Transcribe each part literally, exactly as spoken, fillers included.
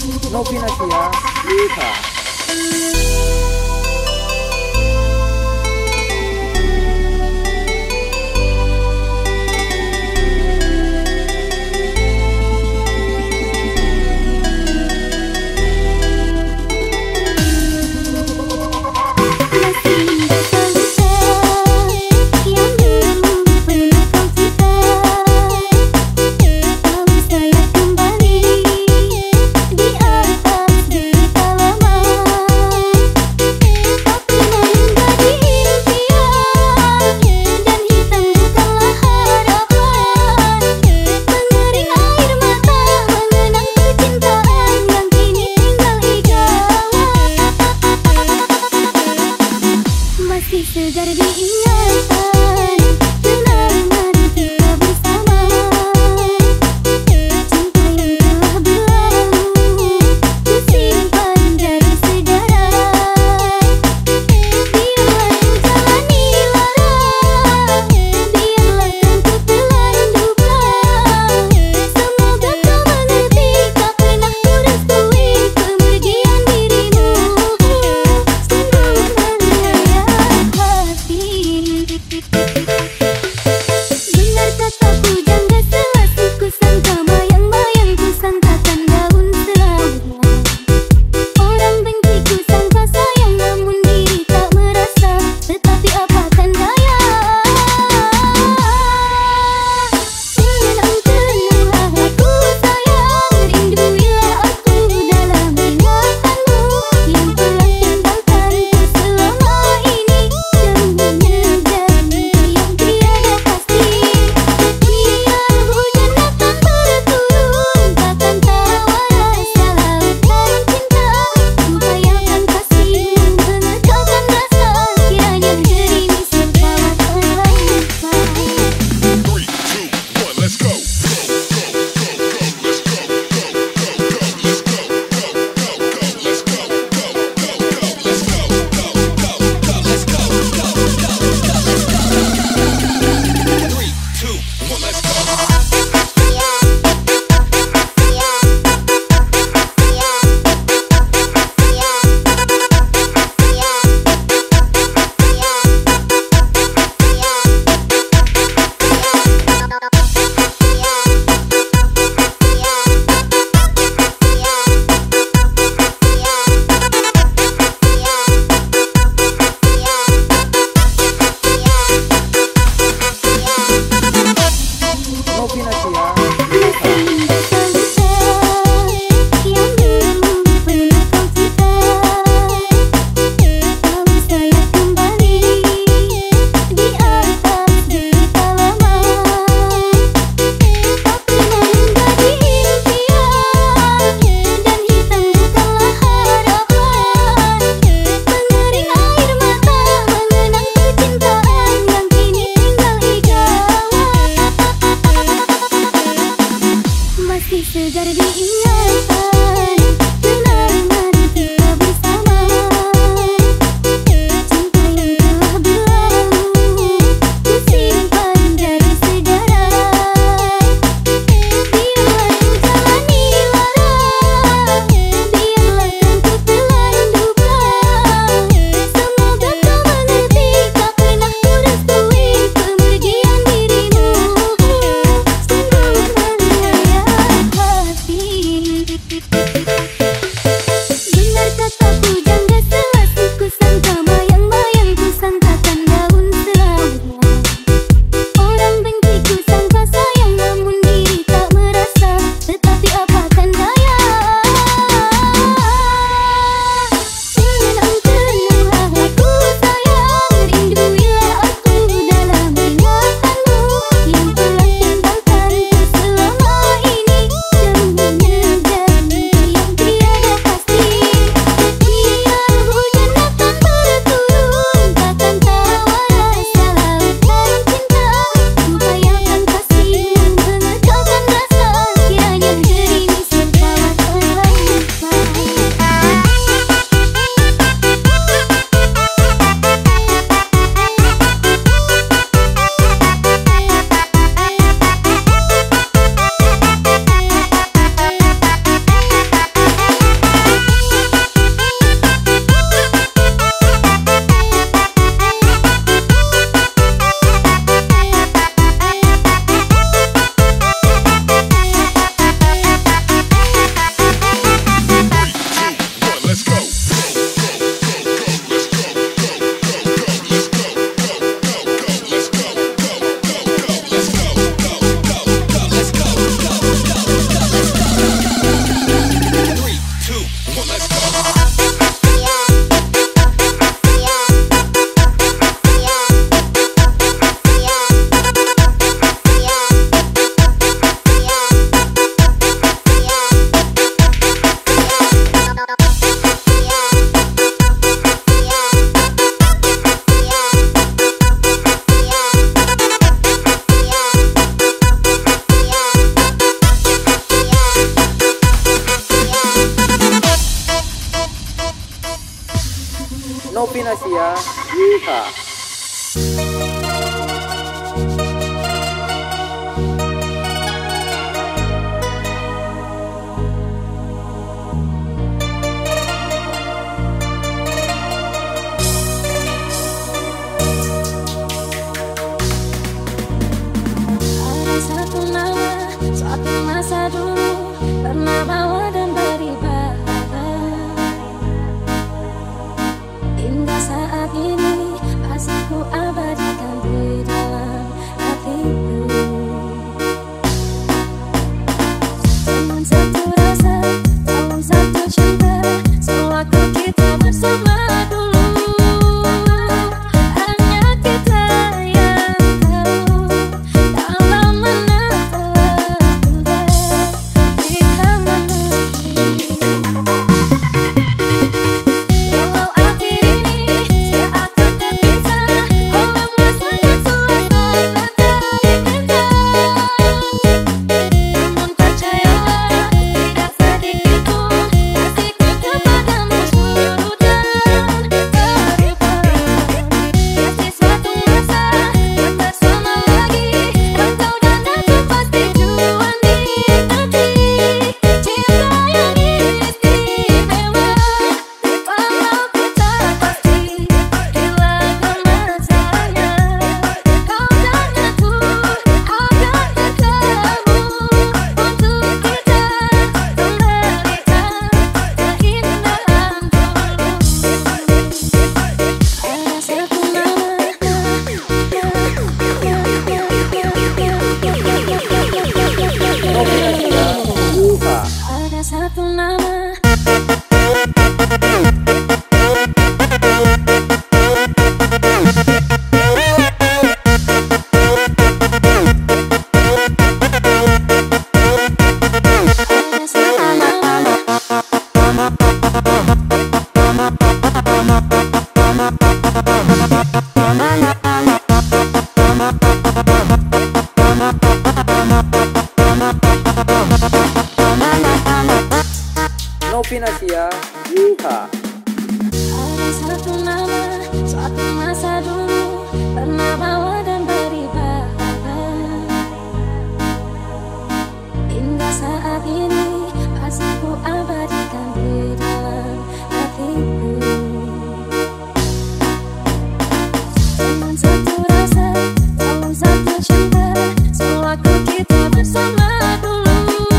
Novinasia, Yeehaw. Segar diingatan, benar-benar kita bersama. Cinta yang telah berlalu, ku simpan dari sejarah. Biarlah ku jalani lara, biarlah kan ku telan duka. Semoga kau mengerti, tak pernah ku restui kemergian dirimu. Sungguh menyayat hati. Benar kataku jangga selasi, ku sangka bayang-bayang, ku sangkakan daun selama. Orang benci ku sangka sayang, namun diri tak merasa. Tetapi apakan daya, dengan engkaulah aku sayang. Rindu bila aku dalam ingatanmu, yang telah tinggalkanku selama ini. Semuanya dan yang tiada pasti. Biar hujan datang berturun, takkan tawa rasa lautan cinta. Ku hayalkan kasihmu, mengekaukan rasa, kiranya gerimis berpawatan lupa. Three, two, one, let's go. Go, go, go, go, let's go. Go, go, go, let's go. Go, go, go, let's go. Go, go, go, let's go. Go, go, go, let's go. Go, go, go, let's go. Three, two, one, let's go. Segar diingatan, benar-benar kita bersama. Cinta yang telah berlalu, ku simpan dari sejarah. Biarlah ku jalani lara, biarlah kan ku telan duka. Semoga kau mengerti, tak pernah ku restui kemergian dirimu. Sungguh menyayat hati. Benar kataku jangga selasi, ku sangka bayang-bayang, ku sangkakan daun selama. Orang benci ku sangka sayang, namun diri tak merasa. Tetapi apakan daya, dengan engkaulah aku sayang. Rindu bila aku dalam ingatanmu, yang telah tinggalkanku selama ini. Semuanya dan yang Novin Asia. Yeehaw. Ada satu nama, suatu masa dulu pernah bawa dan beri bahagia. Hingga saat ini masih ku abadikan di dalam hatiku. Dalam satu rasa, dalam satu cinta, sewaktu kita bersama dulu. Hanya kita yang tahu dalam mana telah tiba kita menuju. Walau akhir ini seakan terpisah, orang rasanya sulit berkata indah. Namun percayalah, tidak sedikit pun kasihku kepadamu surut dan berlipat. Kasih suatu masa yang bersama lagi, engkau dan aku pasti juang nikmati cinta yang istimewa. Walau kita pasti kehilangan masanya, kau dan aku akan bertemu untuk kita kembalikan keindahan dulu. Ada satu nama, Novin Asia. Yeehaw. ada satu nama. Ada satu nama. Novin Asia. Yeehaw. Ada satu nama, suatu masa dulu pernah bawa dan beri bahagia. Hingga saat ini masih ku abadikan di dalam hatiku. Dalam satu rasa, dalam satu cinta, sewaktu kita bersama dulu.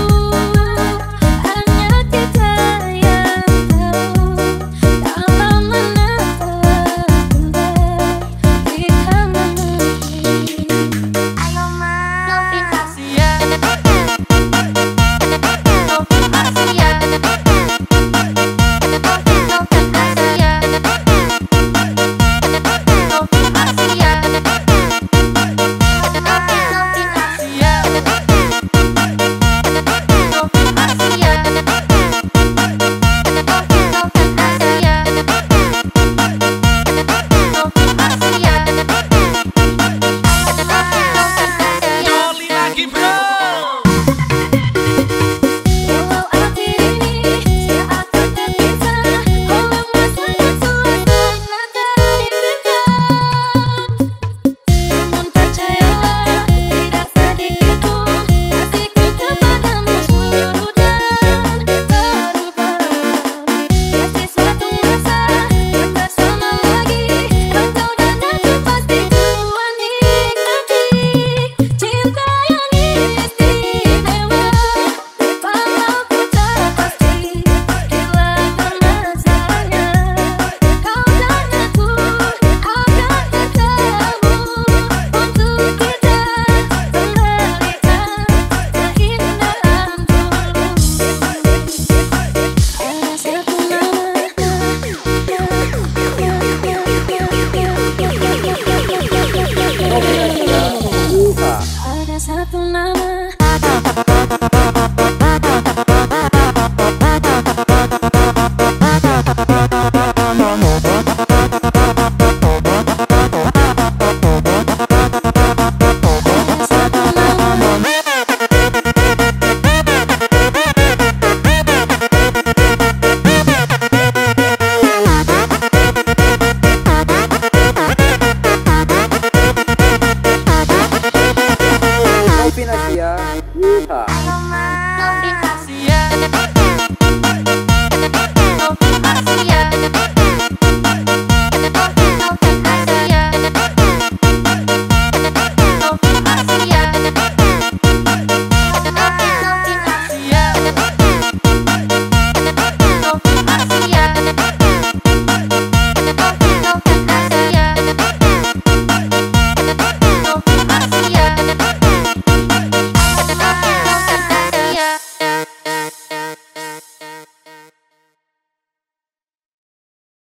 Hanya kita yang tahu dalam mana telah tiba kita menuju. Ayo ma, Novin Asia, Novin Asia. Yeehaw. Ayo mang, dikasih ya.